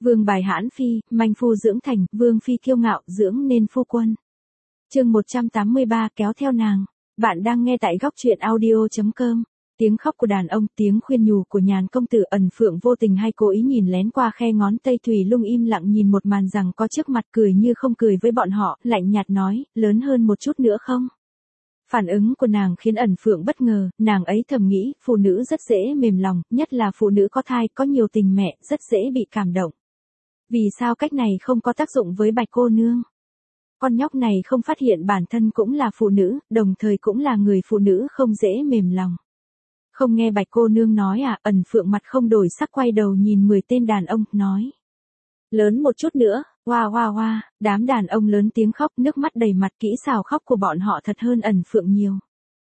Vương bài hãn phi, manh phu dưỡng thành, vương phi kiêu ngạo, dưỡng nên phu quân. Chương 183 kéo theo nàng. Bạn đang nghe tại góc truyện audio.com. Tiếng khóc của đàn ông, tiếng khuyên nhủ của nhàn công tử. Ẩn Phượng vô tình hay cố ý nhìn lén qua khe ngón tay Thủy Lung im lặng nhìn một màn rằng có trước mặt, cười như không cười với bọn họ, lạnh nhạt nói, lớn hơn một chút nữa không? Phản ứng của nàng khiến Ẩn Phượng bất ngờ, nàng ấy thầm nghĩ, phụ nữ rất dễ mềm lòng, nhất là phụ nữ có thai, có nhiều tình mẹ, rất dễ bị cảm động. Vì sao cách này không có tác dụng với Bạch cô nương? Con nhóc này không phát hiện bản thân cũng là phụ nữ, đồng thời cũng là người phụ nữ không dễ mềm lòng. Không nghe Bạch cô nương nói à? Ẩn Phượng mặt không đổi sắc quay đầu nhìn 10 tên đàn ông, nói. Lớn một chút nữa, hoa hoa hoa, đám đàn ông lớn tiếng khóc, nước mắt đầy mặt. Kỹ xảo khóc của bọn họ thật hơn Ẩn Phượng nhiều.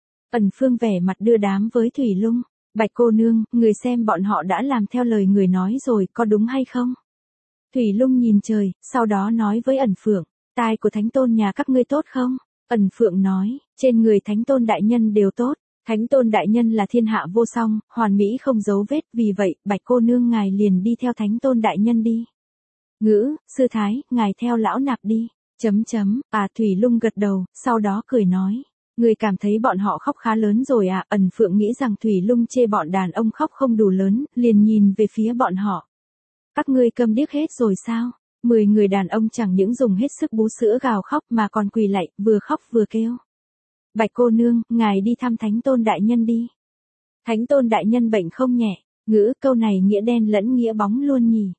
Ẩn Phương vẻ mặt đưa đám với Thủy Lung. Bạch cô nương, người xem bọn họ đã làm theo lời người nói rồi, có đúng hay không? Thủy Lung nhìn trời, sau đó nói với Ẩn Phượng, tai của thánh tôn nhà các ngươi tốt không? Ẩn Phượng nói, trên người thánh tôn đại nhân đều tốt. Thánh tôn đại nhân là thiên hạ vô song, hoàn mỹ không dấu vết, vì vậy, Bạch cô nương ngài liền đi theo thánh tôn đại nhân đi. Ngữ, sư thái, ngài theo lão nạp đi. Thủy Lung gật đầu, sau đó cười nói. Người cảm thấy bọn họ khóc khá lớn rồi à? Ẩn Phượng nghĩ rằng Thủy Lung chê bọn đàn ông khóc không đủ lớn, liền nhìn về phía bọn họ. Các ngươi câm điếc hết rồi sao? 10 người đàn ông chẳng những dùng hết sức bú sữa gào khóc mà còn quỳ lạy, vừa khóc vừa kêu. Bạch cô nương, ngài đi thăm thánh tôn đại nhân đi. Thánh tôn đại nhân bệnh không nhẹ. Ngữ, câu này nghĩa đen lẫn nghĩa bóng luôn nhỉ.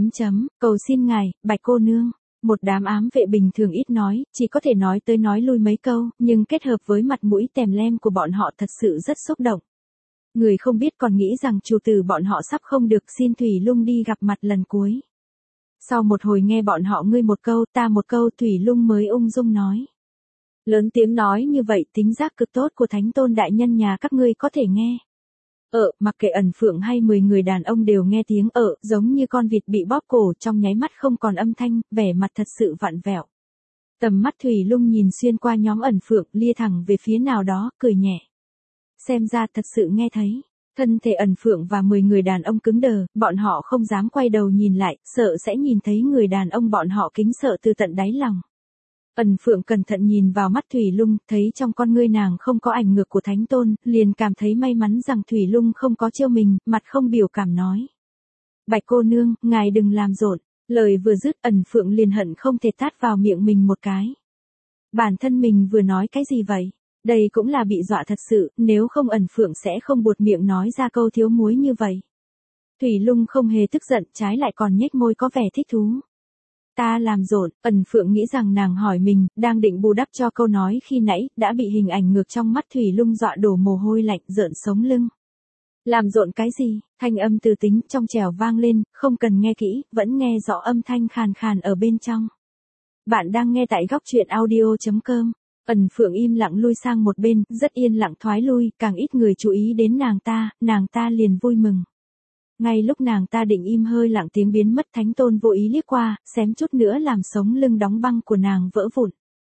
Cầu xin ngài, Bạch cô nương. Một đám ám vệ bình thường ít nói, chỉ có thể nói tới nói lui mấy câu, nhưng kết hợp với mặt mũi tèm lem của bọn họ thật sự rất xúc động. Người không biết còn nghĩ rằng chủ tử bọn họ sắp không được xin Thủy Lung đi gặp mặt lần cuối. Sau một hồi nghe bọn họ ngươi một câu ta một câu, Thủy Lung mới ung dung nói. Lớn tiếng nói như vậy, tính giác cực tốt của thánh tôn đại nhân nhà các ngươi có thể nghe. Mặc kệ Ẩn Phượng hay 10 người đàn ông đều nghe tiếng giống như con vịt bị bóp cổ, trong nháy mắt không còn âm thanh, vẻ mặt thật sự vặn vẹo. Tầm mắt Thủy Lung nhìn xuyên qua nhóm Ẩn Phượng, lia thẳng về phía nào đó, cười nhẹ. Xem ra thật sự nghe thấy. Thân thể Ẩn Phượng và 10 người đàn ông cứng đờ, bọn họ không dám quay đầu nhìn lại, sợ sẽ nhìn thấy người đàn ông bọn họ kính sợ từ tận đáy lòng. Ẩn Phượng cẩn thận nhìn vào mắt Thủy Lung, thấy trong con ngươi nàng không có ảnh ngược của thánh tôn, liền cảm thấy may mắn rằng Thủy Lung không có trêu mình, mặt không biểu cảm nói. Bạch cô nương, ngài đừng làm rộn. Lời vừa dứt, Ẩn Phượng liền hận không thể tát vào miệng mình một cái. Bản thân mình vừa nói cái gì vậy? Đây cũng là bị dọa thật sự, nếu không Ẩn Phượng sẽ không buột miệng nói ra câu thiếu muối như vậy. Thủy Lung không hề tức giận, trái lại còn nhếch môi có vẻ thích thú. Ta làm rộn. Ẩn Phượng nghĩ rằng nàng hỏi mình, đang định bù đắp cho câu nói khi nãy, đã bị hình ảnh ngược trong mắt Thủy Lung dọa đổ mồ hôi lạnh, rợn sống lưng. Làm rộn cái gì? Thanh âm từ tính trong trẻo vang lên, không cần nghe kỹ, vẫn nghe rõ âm thanh khàn khàn ở bên trong. Bạn đang nghe tại góc truyện audio.com. Ẩn Phượng im lặng lui sang một bên, rất yên lặng thoái lui, càng ít người chú ý đến nàng ta liền vui mừng. Ngay lúc nàng ta định im hơi lặng tiếng biến mất, thánh tôn vô ý liếc qua, xém chút nữa làm sống lưng đóng băng của nàng vỡ vụn.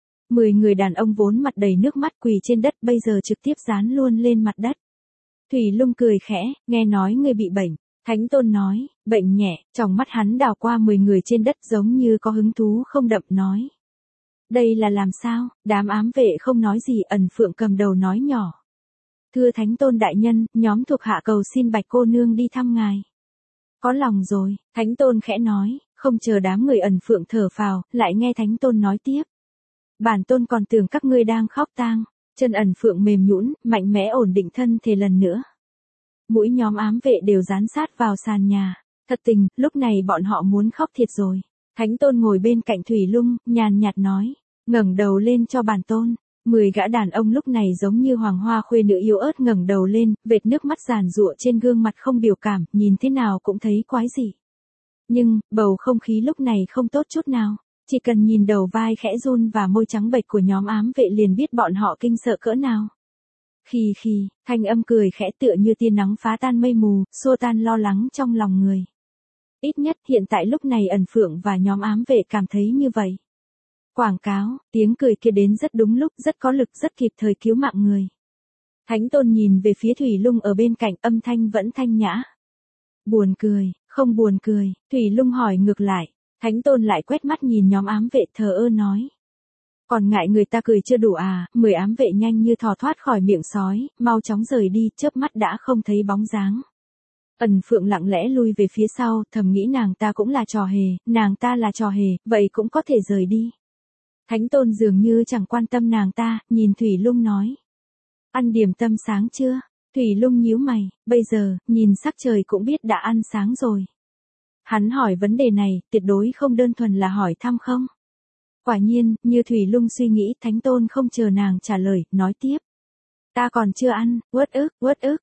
10 người đàn ông vốn mặt đầy nước mắt quỳ trên đất bây giờ trực tiếp dán luôn lên mặt đất. Thủy Lung cười khẽ, nghe nói ngươi bị bệnh. Thánh tôn nói, bệnh nhẹ, trong mắt hắn đào qua 10 người trên đất giống như có hứng thú không đậm nói. Đây là làm sao? Đám ám vệ không nói gì, Ẩn Phượng cầm đầu nói nhỏ. Thưa thánh tôn đại nhân, nhóm thuộc hạ cầu xin Bạch cô nương đi thăm ngài. Có lòng rồi, thánh tôn khẽ nói, không chờ đám người Ẩn Phượng thở phào, lại nghe thánh tôn nói tiếp. Bản tôn còn tưởng các ngươi đang khóc tang. Chân Ẩn Phượng mềm nhũn, mạnh mẽ ổn định thân thể lần nữa. Mũi nhóm ám vệ đều dán sát vào sàn nhà. Thật tình, lúc này bọn họ muốn khóc thiệt rồi. Thánh tôn ngồi bên cạnh Thủy Lung, nhàn nhạt nói, ngẩng đầu lên cho bản tôn. 10 gã đàn ông lúc này giống như hoàng hoa khuê nữ yếu ớt ngẩng đầu lên, vệt nước mắt giàn giụa trên gương mặt không biểu cảm, nhìn thế nào cũng thấy quái dị. Nhưng, bầu không khí lúc này không tốt chút nào. Chỉ cần nhìn đầu vai khẽ run và môi trắng bệch của nhóm ám vệ liền biết bọn họ kinh sợ cỡ nào. Khi, thanh âm cười khẽ tựa như tia nắng phá tan mây mù, xua tan lo lắng trong lòng người. Ít nhất hiện tại lúc này Ẩn Phượng và nhóm ám vệ cảm thấy như vậy. Quảng cáo, tiếng cười kia đến rất đúng lúc, rất có lực, rất kịp thời cứu mạng người. Thánh tôn nhìn về phía Thủy Lung ở bên cạnh, âm thanh vẫn thanh nhã. Buồn cười, không buồn cười, Thủy Lung hỏi ngược lại. Thánh Tôn lại quét mắt nhìn nhóm ám vệ thờ ơ nói. Còn ngại người ta cười chưa đủ à, 10 ám vệ nhanh như thỏ thoát khỏi miệng sói, mau chóng rời đi, chớp mắt đã không thấy bóng dáng. Ẩn Phượng lặng lẽ lui về phía sau, thầm nghĩ nàng ta cũng là trò hề, nàng ta là trò hề, vậy cũng có thể rời đi. Thánh Tôn dường như chẳng quan tâm nàng ta, nhìn Thủy Lung nói. Ăn điểm tâm sáng chưa? Thủy Lung nhíu mày, bây giờ, nhìn sắc trời cũng biết đã ăn sáng rồi. Hắn hỏi vấn đề này, tuyệt đối không đơn thuần là hỏi thăm không? Quả nhiên, như Thủy Lung suy nghĩ, Thánh Tôn không chờ nàng trả lời, nói tiếp. Ta còn chưa ăn, uất ức,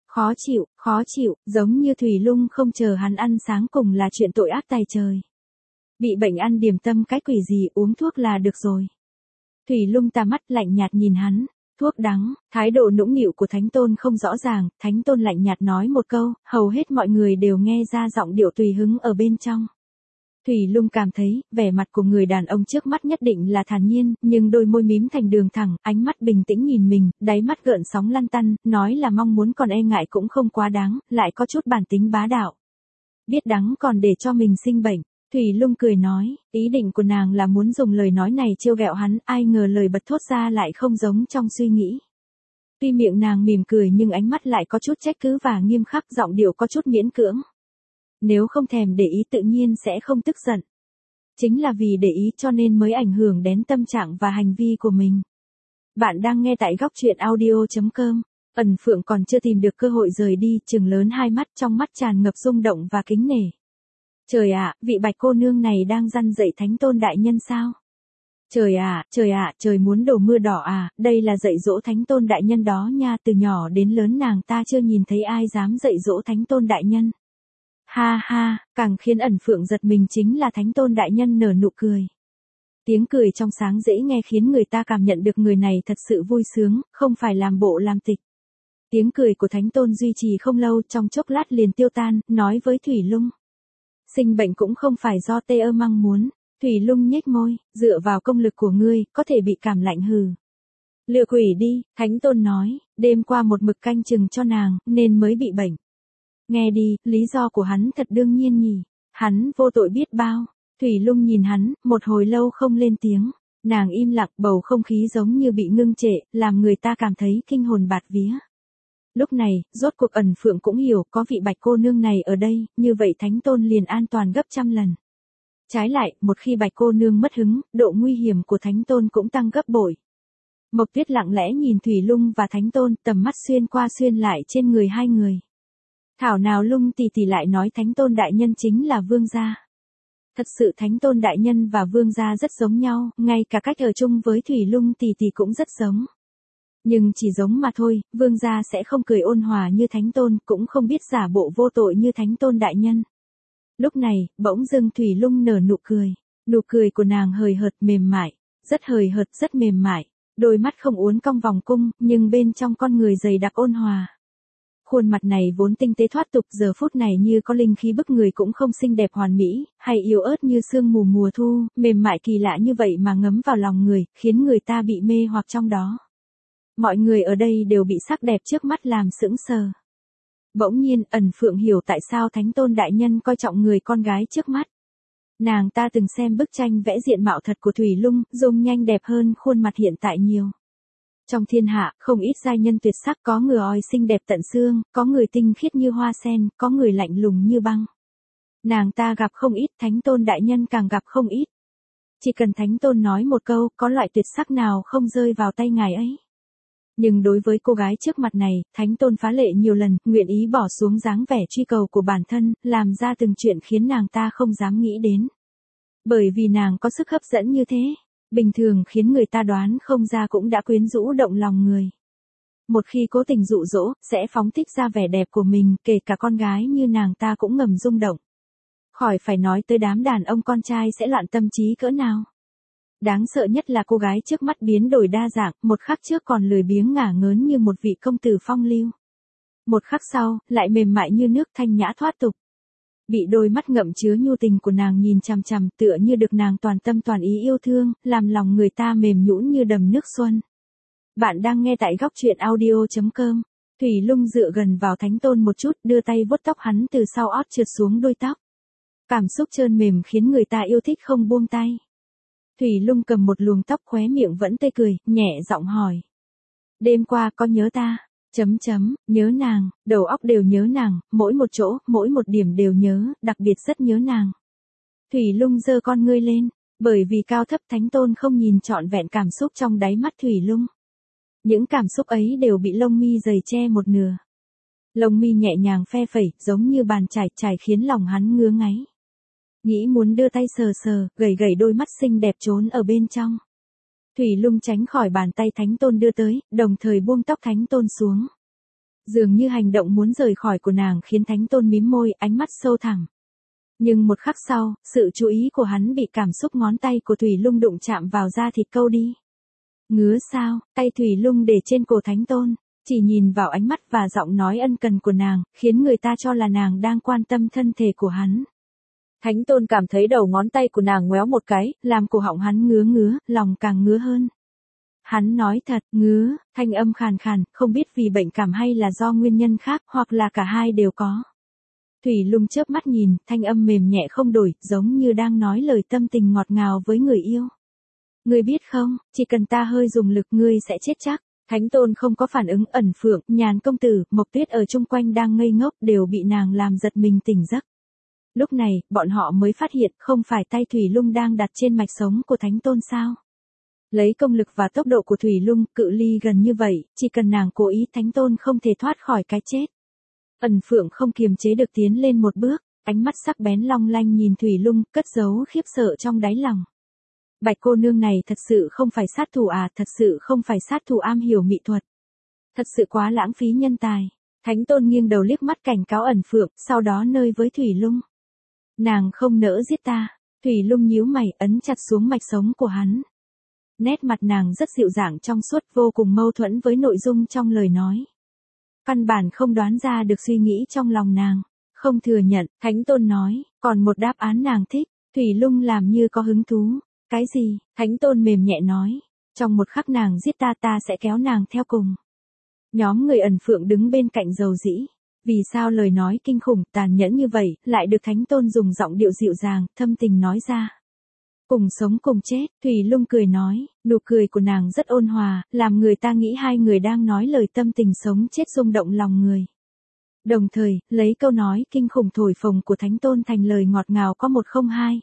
khó chịu, giống như Thủy Lung không chờ hắn ăn sáng cùng là chuyện tội ác tày trời. Bị bệnh ăn điểm tâm cái quỷ gì, uống thuốc là được rồi. Thủy Lung tà mắt lạnh nhạt nhìn hắn, thuốc đắng, thái độ nũng nịu của Thánh Tôn không rõ ràng, Thánh Tôn lạnh nhạt nói một câu, hầu hết mọi người đều nghe ra giọng điệu tùy hứng ở bên trong. Thủy Lung cảm thấy, vẻ mặt của người đàn ông trước mắt nhất định là thản nhiên, nhưng đôi môi mím thành đường thẳng, ánh mắt bình tĩnh nhìn mình, đáy mắt gợn sóng lăn tăn, nói là mong muốn còn e ngại cũng không quá đáng, lại có chút bản tính bá đạo. Biết đắng còn để cho mình sinh bệnh. Thủy Lung cười nói, ý định của nàng là muốn dùng lời nói này trêu ghẹo hắn, ai ngờ lời bật thốt ra lại không giống trong suy nghĩ. Tuy miệng nàng mỉm cười nhưng ánh mắt lại có chút trách cứ và nghiêm khắc, giọng điệu có chút miễn cưỡng. Nếu không thèm để ý tự nhiên sẽ không tức giận. Chính là vì để ý cho nên mới ảnh hưởng đến tâm trạng và hành vi của mình. Bạn đang nghe tại góc truyện audio.com. Ẩn Phượng còn chưa tìm được cơ hội rời đi, trừng lớn hai mắt, trong mắt tràn ngập rung động và kính nể. Trời ạ, vị Bạch cô nương này đang răn dạy Thánh Tôn đại nhân sao? Trời ạ, trời muốn đổ mưa đỏ à, đây là dạy dỗ Thánh Tôn đại nhân đó nha, từ nhỏ đến lớn nàng ta chưa nhìn thấy ai dám dạy dỗ Thánh Tôn đại nhân. Ha ha, càng khiến Ẩn Phượng giật mình chính là Thánh Tôn đại nhân nở nụ cười. Tiếng cười trong sáng dễ nghe khiến người ta cảm nhận được người này thật sự vui sướng, không phải làm bộ làm tịch. Tiếng cười của Thánh Tôn duy trì không lâu, trong chốc lát liền tiêu tan, nói với Thủy Lung. Sinh bệnh cũng không phải do tê ơ măng muốn. Thủy Lung nhếch môi, dựa vào công lực của ngươi, có thể bị cảm lạnh hừ. Lừa quỷ đi, Thánh Tôn nói, đêm qua một mực canh chừng cho nàng, nên mới bị bệnh. Nghe đi, lý do của hắn thật đương nhiên nhỉ. Hắn vô tội biết bao. Thủy Lung nhìn hắn, một hồi lâu không lên tiếng. Nàng im lặng, bầu không khí giống như bị ngưng trệ, làm người ta cảm thấy kinh hồn bạt vía. Lúc này, rốt cuộc Ẩn Phượng cũng hiểu, có vị Bạch cô nương này ở đây, như vậy Thánh Tôn liền an toàn gấp trăm lần. Trái lại, một khi Bạch cô nương mất hứng, độ nguy hiểm của Thánh Tôn cũng tăng gấp bội. Mộc Tuyết lặng lẽ nhìn Thủy Lung và Thánh Tôn, tầm mắt xuyên qua xuyên lại trên người hai người. Thảo nào Lung tỷ tỷ lại nói Thánh Tôn đại nhân chính là vương gia. Thật sự Thánh Tôn đại nhân và vương gia rất giống nhau, ngay cả cách ở chung với Thủy Lung tỷ tỷ cũng rất giống. Nhưng chỉ giống mà thôi, vương gia sẽ không cười ôn hòa như Thánh Tôn, cũng không biết giả bộ vô tội như Thánh Tôn đại nhân. Lúc này, bỗng dưng Thủy Lung nở nụ cười của nàng hời hợt mềm mại, rất hời hợt rất mềm mại, đôi mắt không uốn cong vòng cung, nhưng bên trong con người dày đặc ôn hòa. Khuôn mặt này vốn tinh tế thoát tục, giờ phút này như có linh khí bức người, cũng không xinh đẹp hoàn mỹ, hay yếu ớt như sương mù mùa thu, mềm mại kỳ lạ như vậy mà ngấm vào lòng người, khiến người ta bị mê hoặc trong đó. Mọi người ở đây đều bị sắc đẹp trước mắt làm sững sờ. Bỗng nhiên, Ẩn Phượng hiểu tại sao Thánh Tôn đại nhân coi trọng người con gái trước mắt. Nàng ta từng xem bức tranh vẽ diện mạo thật của Thủy Lung, dung nhanh đẹp hơn khuôn mặt hiện tại nhiều. Trong thiên hạ, không ít giai nhân tuyệt sắc, có người oi xinh đẹp tận xương, có người tinh khiết như hoa sen, có người lạnh lùng như băng. Nàng ta gặp không ít, Thánh Tôn đại nhân càng gặp không ít. Chỉ cần Thánh Tôn nói một câu, có loại tuyệt sắc nào không rơi vào tay ngài ấy. Nhưng đối với cô gái trước mặt này, Thánh Tôn phá lệ nhiều lần, nguyện ý bỏ xuống dáng vẻ truy cầu của bản thân, làm ra từng chuyện khiến nàng ta không dám nghĩ đến. Bởi vì nàng có sức hấp dẫn như thế, bình thường khiến người ta đoán không ra cũng đã quyến rũ động lòng người. Một khi cố tình dụ dỗ, sẽ phóng thích ra vẻ đẹp của mình, kể cả con gái như nàng ta cũng ngầm rung động. Khỏi phải nói tới đám đàn ông con trai sẽ loạn tâm trí cỡ nào. Đáng sợ nhất là cô gái trước mắt biến đổi đa dạng, một khắc trước còn lười biếng ngả ngớn như một vị công tử phong lưu. Một khắc sau, lại mềm mại như nước, thanh nhã thoát tục. Bị đôi mắt ngậm chứa nhu tình của nàng nhìn chằm chằm, tựa như được nàng toàn tâm toàn ý yêu thương, làm lòng người ta mềm nhũn như đầm nước xuân. Bạn đang nghe tại góc truyện audio.com. Thủy Lung dựa gần vào Thánh Tôn một chút, đưa tay vuốt tóc hắn từ sau ót trượt xuống đuôi tóc. Cảm xúc trơn mềm khiến người ta yêu thích không buông tay. Thủy Lung cầm một luồng tóc, khóe miệng vẫn tươi cười, nhẹ giọng hỏi. Đêm qua có nhớ ta? Nhớ nàng, đầu óc đều nhớ nàng, mỗi một chỗ, mỗi một điểm đều nhớ, đặc biệt rất nhớ nàng. Thủy Lung giơ con ngươi lên, bởi vì cao thấp Thánh Tôn không nhìn trọn vẹn cảm xúc trong đáy mắt Thủy Lung. Những cảm xúc ấy đều bị lông mi dày che một nửa. Lông mi nhẹ nhàng phe phẩy, giống như bàn chải khiến lòng hắn ngứa ngáy. Nghĩ muốn đưa tay sờ sờ, gẩy gẩy đôi mắt xinh đẹp trốn ở bên trong. Thủy Lung tránh khỏi bàn tay Thánh Tôn đưa tới, đồng thời buông tóc Thánh Tôn xuống. Dường như hành động muốn rời khỏi của nàng khiến Thánh Tôn mím môi, ánh mắt sâu thẳm. Nhưng một khắc sau, sự chú ý của hắn bị cảm xúc ngón tay của Thủy Lung đụng chạm vào da thịt câu đi. Ngứa sao? Tay Thủy Lung để trên cổ Thánh Tôn, chỉ nhìn vào ánh mắt và giọng nói ân cần của nàng, khiến người ta cho là nàng đang quan tâm thân thể của hắn. Thánh Tôn cảm thấy đầu ngón tay của nàng ngoéo một cái, làm cổ họng hắn ngứa, lòng càng ngứa hơn. Hắn nói thật, ngứa, thanh âm khàn khàn, không biết vì bệnh cảm hay là do nguyên nhân khác, hoặc là cả hai đều có. Thủy Lung chớp mắt nhìn, thanh âm mềm nhẹ không đổi, giống như đang nói lời tâm tình ngọt ngào với người yêu. Ngươi biết không, chỉ cần ta hơi dùng lực ngươi sẽ chết chắc. Thánh Tôn không có phản ứng. Ẩn Phượng, Nhàn công tử, Mộc Tuyết ở chung quanh đang ngây ngốc đều bị nàng làm giật mình tỉnh giấc. Lúc này, bọn họ mới phát hiện không phải tay Thủy Lung đang đặt trên mạch sống của Thánh Tôn sao. Lấy công lực và tốc độ của Thủy Lung, cự ly gần như vậy, chỉ cần nàng cố ý Thánh Tôn không thể thoát khỏi cái chết. Ẩn Phượng không kiềm chế được tiến lên một bước, ánh mắt sắc bén long lanh nhìn Thủy Lung, cất giấu khiếp sợ trong đáy lòng. Bạch cô nương này thật sự không phải sát thủ à, thật sự không phải sát thủ am hiểu mỹ thuật. Thật sự quá lãng phí nhân tài. Thánh Tôn nghiêng đầu liếc mắt cảnh cáo Ẩn Phượng, sau đó nơi với Thủy Lung. Nàng không nỡ giết ta. Thủy Lung nhíu mày, ấn chặt xuống mạch sống của hắn. Nét mặt nàng rất dịu dàng trong suốt, vô cùng mâu thuẫn với nội dung trong lời nói. Căn bản không đoán ra được suy nghĩ trong lòng nàng. Không thừa nhận, Thánh Tôn nói, còn một đáp án nàng thích. Thủy Lung làm như có hứng thú. Cái gì? Thánh Tôn mềm nhẹ nói. Trong một khắc nàng giết ta sẽ kéo nàng theo cùng. Nhóm người Ẩn Phượng đứng bên cạnh dầu dĩ. Vì sao lời nói kinh khủng, tàn nhẫn như vậy, lại được Thánh Tôn dùng giọng điệu dịu dàng, thâm tình nói ra. Cùng sống cùng chết, Thủy Lung cười nói, nụ cười của nàng rất ôn hòa, làm người ta nghĩ hai người đang nói lời tâm tình sống chết rung động lòng người. Đồng thời, lấy câu nói kinh khủng thổi phồng của Thánh Tôn thành lời ngọt ngào có một không hai.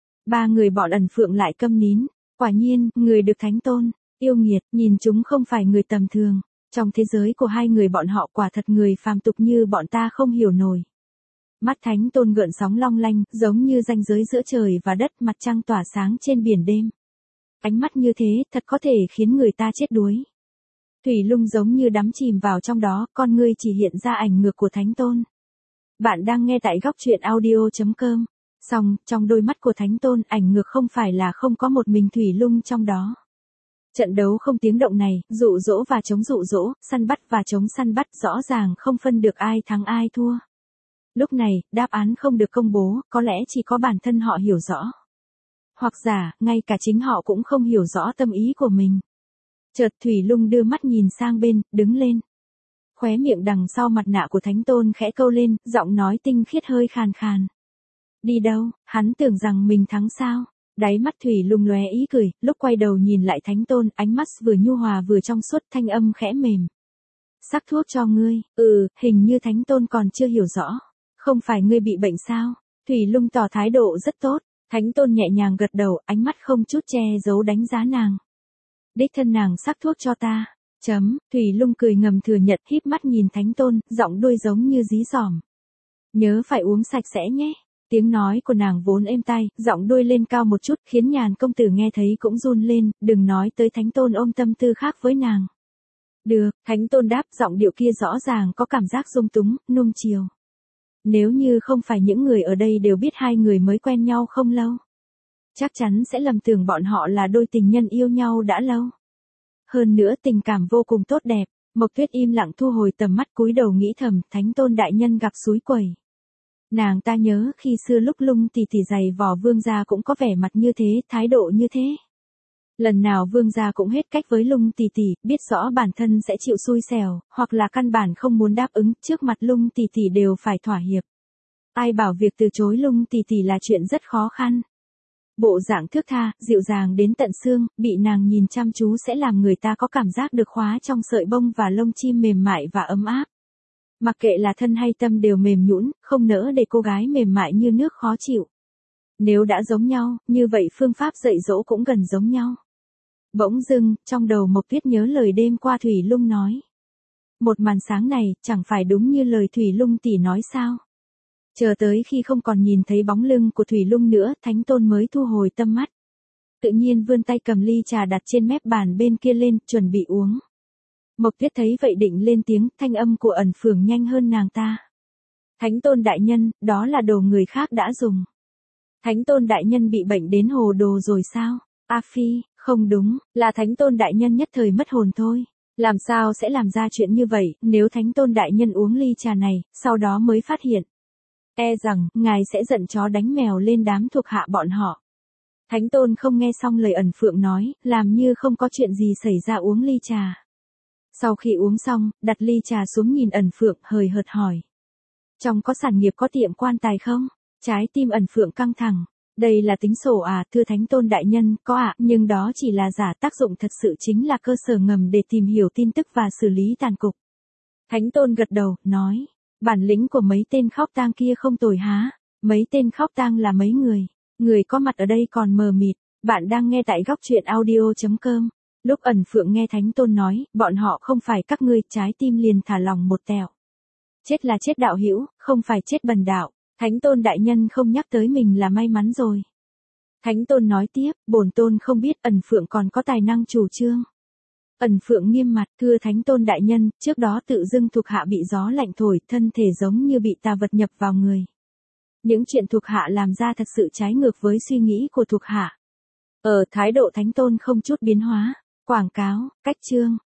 Ba người bọn Ẩn Phượng lại câm nín, quả nhiên, người được Thánh Tôn yêu nghiệt, nhìn chúng không phải người tầm thường. Trong thế giới của hai người bọn họ quả thật người phàm tục như bọn ta không hiểu nổi. Mắt Thánh Tôn gợn sóng long lanh, giống như ranh giới giữa trời và đất, mặt trăng tỏa sáng trên biển đêm. Ánh mắt như thế, thật có thể khiến người ta chết đuối. Thủy Lung giống như đắm chìm vào trong đó, con ngươi chỉ hiện ra ảnh ngược của Thánh Tôn. Bạn đang nghe tại góc truyện audio.com. Song, trong đôi mắt của Thánh Tôn, ảnh ngược không phải là không có một mình Thủy Lung trong đó. Trận đấu không tiếng động này, dụ dỗ và chống dụ dỗ, săn bắt và chống săn bắt rõ ràng không phân được ai thắng ai thua. Lúc này, đáp án không được công bố, có lẽ chỉ có bản thân họ hiểu rõ. Hoặc giả, ngay cả chính họ cũng không hiểu rõ tâm ý của mình. Chợt Thủy Lung đưa mắt nhìn sang bên, đứng lên. Khóe miệng đằng sau mặt nạ của Thánh Tôn khẽ câu lên, giọng nói tinh khiết hơi khàn khàn. Đi đâu? Hắn tưởng rằng mình thắng sao? Đáy mắt Thủy Lung lóe ý cười, lúc quay đầu nhìn lại Thánh Tôn, ánh mắt vừa nhu hòa vừa trong suốt, thanh âm khẽ mềm. Sắc thuốc cho ngươi. Hình như Thánh Tôn còn chưa hiểu rõ. Không phải ngươi bị bệnh sao? Thủy Lung tỏ thái độ rất tốt. Thánh Tôn nhẹ nhàng gật đầu, ánh mắt không chút che giấu đánh giá nàng. Đích thân nàng sắc thuốc cho ta. Thủy Lung cười ngầm thừa nhận, híp mắt nhìn Thánh Tôn, giọng đuôi giống như dí dỏm. Nhớ phải uống sạch sẽ nhé. Tiếng nói của nàng vốn êm tai, giọng đuôi lên cao một chút khiến Nhàn công tử nghe thấy cũng run lên, đừng nói tới Thánh Tôn ôm tâm tư khác với nàng. Được, Thánh Tôn đáp, giọng điệu kia rõ ràng có cảm giác dung túng, nuông chiều. Nếu như không phải những người ở đây đều biết hai người mới quen nhau không lâu, chắc chắn sẽ lầm tưởng bọn họ là đôi tình nhân yêu nhau đã lâu. Hơn nữa tình cảm vô cùng tốt đẹp. Mộc Tuyết im lặng thu hồi tầm mắt, cúi đầu nghĩ thầm, Thánh Tôn đại nhân gặp xúi quẩy. Nàng ta nhớ khi xưa lúc Lung tỷ tỷ giày vò Vương gia cũng có vẻ mặt như thế, thái độ như thế. Lần nào Vương gia cũng hết cách với Lung tỷ tỷ, biết rõ bản thân sẽ chịu xui xẻo, hoặc là căn bản không muốn đáp ứng, trước mặt Lung tỷ tỷ đều phải thỏa hiệp. Ai bảo việc từ chối Lung tỷ tỷ là chuyện rất khó khăn. Bộ dạng thước tha, dịu dàng đến tận xương, bị nàng nhìn chăm chú sẽ làm người ta có cảm giác được khóa trong sợi bông và lông chim mềm mại và ấm áp. Mặc kệ là thân hay tâm đều mềm nhũn, không nỡ để cô gái mềm mại như nước khó chịu. Nếu đã giống nhau, như vậy phương pháp dạy dỗ cũng gần giống nhau. Bỗng dưng, trong đầu Mộc Tuyết nhớ lời đêm qua Thủy Lung nói. Một màn sáng này, chẳng phải đúng như lời Thủy Lung tỷ nói sao? Chờ tới khi không còn nhìn thấy bóng lưng của Thủy Lung nữa, Thánh Tôn mới thu hồi tâm mắt. Tự nhiên vươn tay cầm ly trà đặt trên mép bàn bên kia lên, chuẩn bị uống. Mộc Tuyết thấy vậy định lên tiếng, thanh âm của Ẩn Phượng nhanh hơn nàng ta. Thánh Tôn đại nhân, đó là đồ người khác đã dùng. Thánh Tôn đại nhân bị bệnh đến hồ đồ rồi sao? A Phi, không đúng, là Thánh Tôn đại nhân nhất thời mất hồn thôi. Làm sao sẽ làm ra chuyện như vậy, nếu Thánh Tôn đại nhân uống ly trà này, sau đó mới phát hiện. E rằng, ngài sẽ giận chó đánh mèo lên đám thuộc hạ bọn họ. Thánh Tôn không nghe xong lời Ẩn Phượng nói, làm như không có chuyện gì xảy ra uống ly trà. Sau khi uống xong, đặt ly trà xuống nhìn Ẩn Phượng hời hợt hỏi. Trong có sản nghiệp có tiệm quan tài không? Trái tim Ẩn Phượng căng thẳng. Đây là tính sổ à, thưa Thánh Tôn đại nhân, có ạ, nhưng đó chỉ là giả, tác dụng thật sự chính là cơ sở ngầm để tìm hiểu tin tức và xử lý tàn cục. Thánh Tôn gật đầu, nói, bản lĩnh của mấy tên khóc tang kia không tồi há, mấy tên khóc tang là mấy người, người có mặt ở đây còn mờ mịt, bạn đang nghe tại góc truyện audio.com. Lúc Ẩn Phượng nghe Thánh Tôn nói, bọn họ không phải các ngươi, trái tim liền thả lòng một tẹo. Chết là chết đạo hữu, không phải chết bần đạo. Thánh Tôn đại nhân không nhắc tới mình là may mắn rồi. Thánh Tôn nói tiếp, bổn tôn không biết Ẩn Phượng còn có tài năng chủ trương. Ẩn Phượng nghiêm mặt, thưa Thánh Tôn đại nhân, trước đó tự dưng thuộc hạ bị gió lạnh thổi, thân thể giống như bị tà vật nhập vào người. Những chuyện thuộc hạ làm ra thật sự trái ngược với suy nghĩ của thuộc hạ. Thái độ Thánh Tôn không chút biến hóa, quảng cáo, cách chương,